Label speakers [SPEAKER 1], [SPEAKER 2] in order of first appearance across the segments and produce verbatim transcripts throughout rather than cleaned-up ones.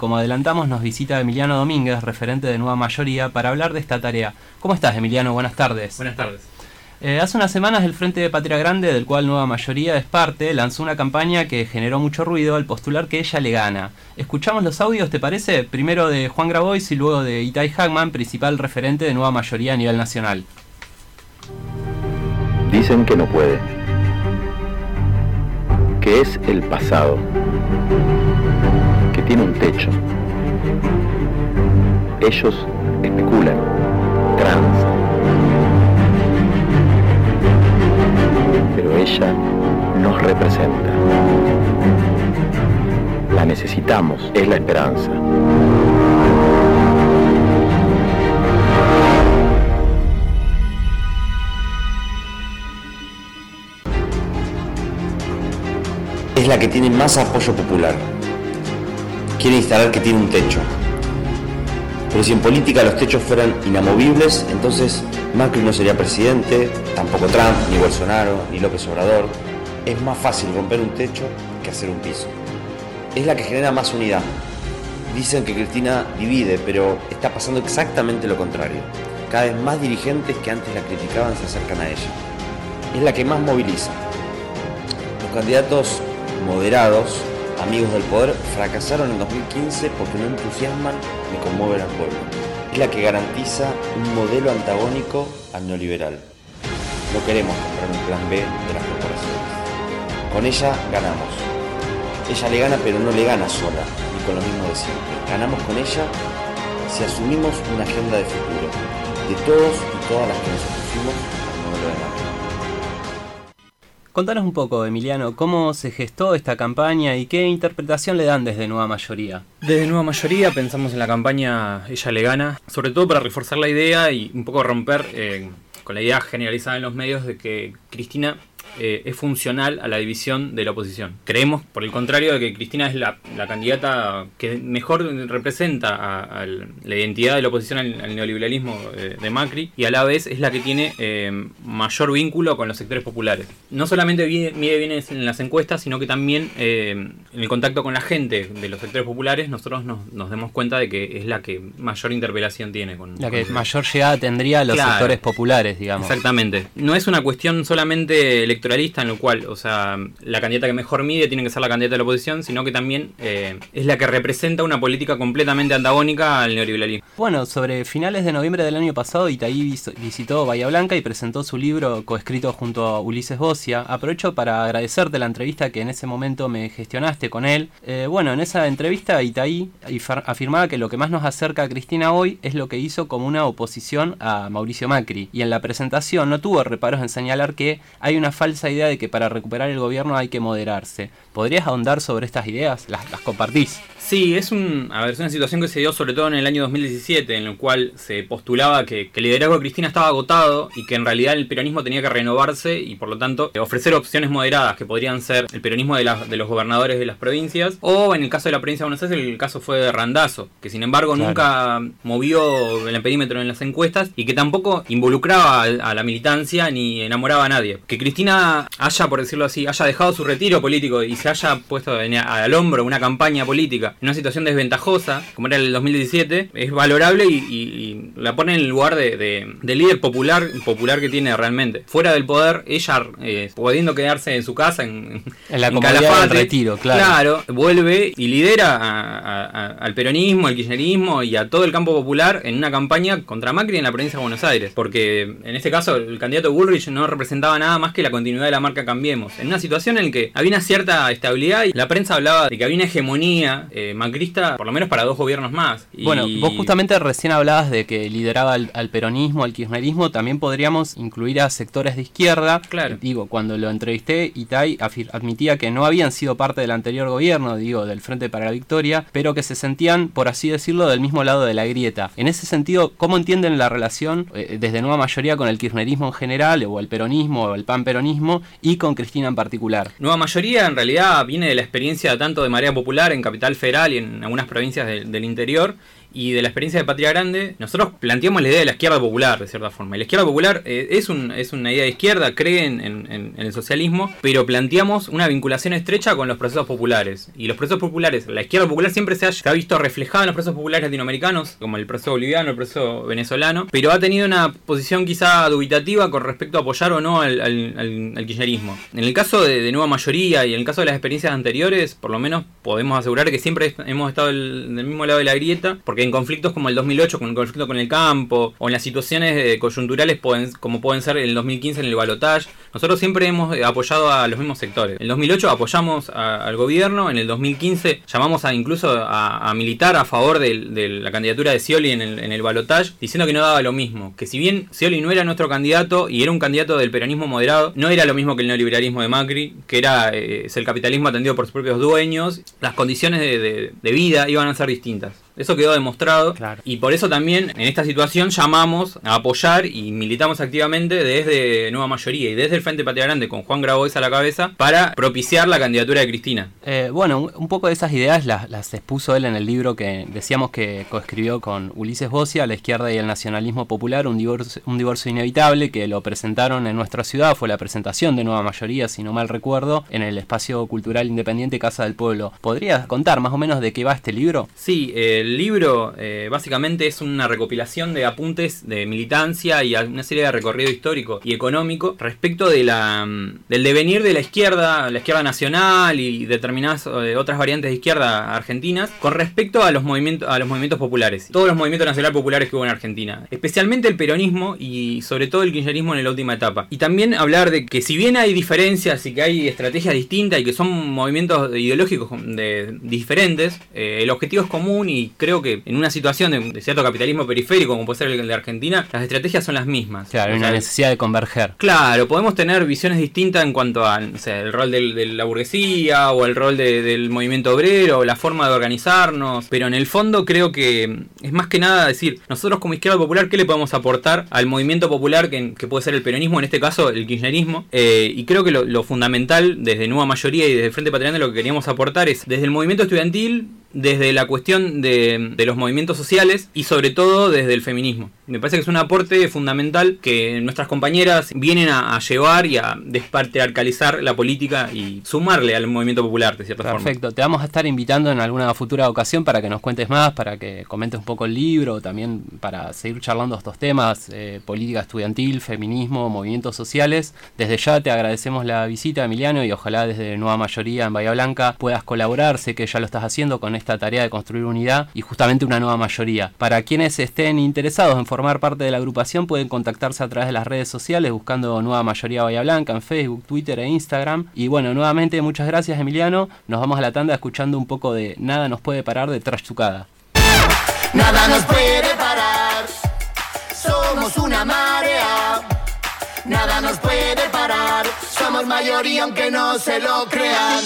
[SPEAKER 1] Como adelantamos, nos visita Emiliano Domínguez, referente de Nueva Mayoría, para hablar de esta tarea. ¿Cómo estás, Emiliano? Buenas tardes.
[SPEAKER 2] Buenas tardes.
[SPEAKER 1] Eh, hace unas semanas el Frente de Patria Grande, del cual Nueva Mayoría es parte, lanzó una campaña que generó mucho ruido al postular que ella le gana. ¿Escuchamos los audios, te parece? Primero de Juan Grabois y luego de Itai Hagman, principal referente de Nueva Mayoría a nivel nacional.
[SPEAKER 3] Dicen que no puede, que es el pasado, que tiene un techo. Ellos especulan, transan. Pero ella nos representa. La necesitamos, es la esperanza.
[SPEAKER 4] Es la que tiene más apoyo popular. Quiere instalar que tiene un techo. Pero si en política los techos fueran inamovibles, entonces Macri no sería presidente, tampoco Trump, ni Bolsonaro, ni López Obrador. Es más fácil romper un techo que hacer un piso. Es la que genera más unidad. Dicen que Cristina divide, pero está pasando exactamente lo contrario. Cada vez más dirigentes que antes la criticaban se acercan a ella. Es la que más moviliza. Los candidatos moderados, amigos del poder, fracasaron en dos mil quince porque no entusiasman ni conmueven al pueblo. Es la que garantiza un modelo antagónico al neoliberal. No queremos comprar un plan B de las corporaciones. Con ella ganamos. Ella le gana, pero no le gana sola, ni con lo mismo de siempre. Ganamos con ella si asumimos una agenda de futuro, de todos y todas las que nos opusimos al modelo de Macri.
[SPEAKER 1] Contanos un poco, Emiliano, cómo se gestó esta campaña y qué interpretación le dan desde Nueva Mayoría.
[SPEAKER 2] Desde Nueva Mayoría pensamos en la campaña Ella le gana, sobre todo para reforzar la idea y un poco romper eh, con la idea generalizada en los medios de que Cristina eh, es funcional a la división de la oposición. Creemos, por el contrario, de que Cristina es la, la candidata que mejor representa a, a la identidad de la oposición al, al neoliberalismo de, de Macri, y a la vez es la que tiene eh, mayor vínculo con los sectores populares. No solamente mide bien en las encuestas, sino que también eh, en el contacto con la gente de los sectores populares nosotros nos, nos demos cuenta de que es la que mayor interpelación tiene. Con,
[SPEAKER 1] la que
[SPEAKER 2] con
[SPEAKER 1] mayor llegada tendría a los
[SPEAKER 2] claro,
[SPEAKER 1] sectores populares, digamos.
[SPEAKER 2] Exactamente. No es una cuestión solamente electoralista en lo cual, o sea, la candidata que mejor mide tiene que ser la candidata de la oposición, sino que también eh, es la que representa una política completamente antagónica al neoliberalismo.
[SPEAKER 1] Bueno, sobre finales de noviembre del año pasado, Itaí visitó Bahía Blanca y presentó su libro coescrito junto a Ulises Bocia. Aprovecho para agradecerte la entrevista que en ese momento me gestionaste con él. Eh, bueno, en esa entrevista Itaí afirmaba que lo que más nos acerca a Cristina hoy es lo que hizo como una oposición a Mauricio Macri. Y en la presentación no tuvo reparos en señalar que hay una falsa idea de que para recuperar el gobierno hay que moderarse. ¿Podrías ahondar sobre estas ideas? ¿Las, las compartís?
[SPEAKER 2] Sí, es, un, a ver, es una situación que se dio sobre todo en el año dos mil diecisiete, en el cual se postulaba que, que el liderazgo de Cristina estaba agotado y que en realidad el peronismo tenía que renovarse y por lo tanto ofrecer opciones moderadas que podrían ser el peronismo de, la, de los gobernadores de las provincias, o en el caso de la provincia de Buenos Aires el caso fue de Randazzo, que sin embargo claro. nunca movió el perímetro en las encuestas y que tampoco involucraba a, a la militancia ni enamoraba a nadie. Que Cristina haya, por decirlo así, haya dejado su retiro político y se haya puesto en, a, al hombro una campaña política en una situación desventajosa, como era el dos mil diecisiete, es valorable y, y, y la pone en el lugar de, de, de líder popular popular que tiene realmente. Fuera del poder, ella eh, pudiendo quedarse en su casa, en,
[SPEAKER 1] en la en comodidad del retiro, claro.
[SPEAKER 2] Claro, vuelve y lidera a, a, a, al peronismo, al kirchnerismo y a todo el campo popular en una campaña contra Macri en la provincia de Buenos Aires. Porque en este caso el candidato Bullrich no representaba nada más que la continuidad de la marca Cambiemos. En una situación en la que había una cierta estabilidad y la prensa hablaba de que había una hegemonía eh, macrista, por lo menos para dos gobiernos más. Y...
[SPEAKER 1] Bueno, vos justamente recién hablabas de que lideraba al, al peronismo, al kirchnerismo, también podríamos incluir a sectores de izquierda.
[SPEAKER 2] Claro.
[SPEAKER 1] Digo, cuando lo entrevisté, Itai admitía que no habían sido parte del anterior gobierno, digo, del Frente para la Victoria, pero que se sentían, por así decirlo, del mismo lado de la grieta. En ese sentido, ¿cómo entienden la relación eh, desde Nueva Mayoría con el kirchnerismo en general, o el peronismo, o el panperonismo, y con Cristina en particular?
[SPEAKER 2] Nueva Mayoría en realidad viene de la experiencia tanto de Marea Popular en Capital Federal y en algunas provincias de, del interior, y de la experiencia de Patria Grande, nosotros planteamos la idea de la izquierda popular, de cierta forma. Y la izquierda popular eh, es, un, es una idea de izquierda, cree en, en, en el socialismo, pero planteamos una vinculación estrecha con los procesos populares. Y los procesos populares, la izquierda popular siempre se ha, se ha visto reflejada en los procesos populares latinoamericanos, como el proceso boliviano, el proceso venezolano, pero ha tenido una posición quizá dubitativa con respecto a apoyar o no al, al, al, al kirchnerismo. En el caso de, de Nueva Mayoría y en el caso de las experiencias anteriores, por lo menos podemos asegurar que siempre hemos estado del, del mismo lado de la grieta, porque en conflictos como el dos mil ocho, con el conflicto con el campo, o en las situaciones eh, coyunturales pueden, como pueden ser en el dos mil quince en el balotaje, nosotros siempre hemos apoyado a los mismos sectores. En el dos mil ocho apoyamos a, al gobierno, en el dos mil quince llamamos a incluso a, a militar a favor de, de la candidatura de Scioli en el, en el balotaje, diciendo que no daba lo mismo, que si bien Scioli no era nuestro candidato y era un candidato del peronismo moderado, no era lo mismo que el neoliberalismo de Macri, que era eh, es el capitalismo atendido por sus propios dueños, las condiciones de, de, de vida iban a ser distintas. Eso quedó demostrado, claro. Y por eso también en esta situación llamamos a apoyar y militamos activamente desde Nueva Mayoría y desde el Frente Patria Grande con Juan Grabois a la cabeza para propiciar la candidatura de Cristina.
[SPEAKER 1] Eh, bueno, un poco de esas ideas las, las expuso él en el libro que decíamos que coescribió con Ulises Bossia, La izquierda y el nacionalismo popular, un divorcio, un divorcio inevitable, que lo presentaron en nuestra ciudad. Fue la presentación de Nueva Mayoría, si no mal recuerdo, en el espacio cultural independiente Casa del Pueblo. ¿Podrías contar más o menos de qué va este libro?
[SPEAKER 2] Sí, eh, el libro eh, básicamente es una recopilación de apuntes de militancia y una serie de recorrido histórico y económico respecto de la, del devenir de la izquierda, la izquierda nacional y determinadas eh, otras variantes de izquierda argentinas con respecto a los movimientos a los movimientos populares, todos los movimientos nacionales populares que hubo en Argentina, especialmente el peronismo y sobre todo el kirchnerismo en la última etapa. Y también hablar de que si bien hay diferencias y que hay estrategias distintas y que son movimientos ideológicos de, diferentes, eh, el objetivo es común y creo que en una situación de, de cierto capitalismo periférico como puede ser el de Argentina, las estrategias son las mismas.
[SPEAKER 1] Claro, hay una necesidad de converger.
[SPEAKER 2] Claro, podemos tener visiones distintas en cuanto a, o sea, el rol del, de la burguesía o el rol de, del movimiento obrero o la forma de organizarnos, pero en el fondo creo que es más que nada decir, nosotros como izquierda popular, ¿qué le podemos aportar al movimiento popular que, que puede ser el peronismo, en este caso el kirchnerismo? Eh, y creo que lo, lo fundamental desde Nueva Mayoría y desde el Frente Patria Grande lo que queríamos aportar es desde el movimiento estudiantil, desde la cuestión de, de los movimientos sociales y sobre todo desde el feminismo. Me parece que es un aporte fundamental que nuestras compañeras vienen a, a llevar y a despatriarcalizar la política y sumarle al movimiento popular de cierta
[SPEAKER 1] Perfecto.
[SPEAKER 2] forma.
[SPEAKER 1] Perfecto, te vamos a estar invitando en alguna futura ocasión para que nos cuentes más, para que comentes un poco el libro, también para seguir charlando estos temas, eh, política estudiantil, feminismo, movimientos sociales. Desde ya te agradecemos la visita, Emiliano, y ojalá desde Nueva Mayoría en Bahía Blanca puedas colaborar, sé que ya lo estás haciendo con esta tarea de construir unidad y justamente una nueva mayoría. Para quienes estén interesados en formar parte de la agrupación pueden contactarse a través de las redes sociales buscando Nueva Mayoría Bahía Blanca en Facebook, Twitter e Instagram. Y bueno, nuevamente muchas gracias, Emiliano. Nos vamos a la tanda escuchando un poco de Nada nos puede parar de Trashtucada.
[SPEAKER 5] Nada nos puede parar, somos una marea. Nada nos puede parar, somos mayoría aunque no se lo crean.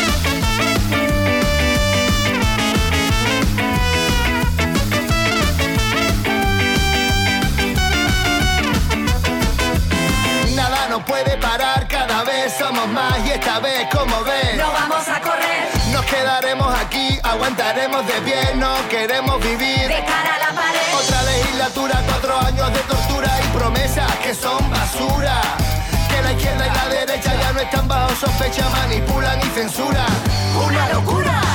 [SPEAKER 5] Nada nos puede parar, cada vez somos más y esta vez, como ves,
[SPEAKER 6] no vamos a correr.
[SPEAKER 5] Nos quedaremos aquí, aguantaremos de pie, no queremos vivir
[SPEAKER 6] de cara a la pared.
[SPEAKER 5] Otra legislatura, cuatro años de tortura y promesas que son basura. Que la izquierda y la derecha ya no están bajo sospecha, manipulan y censuran.
[SPEAKER 6] Una locura.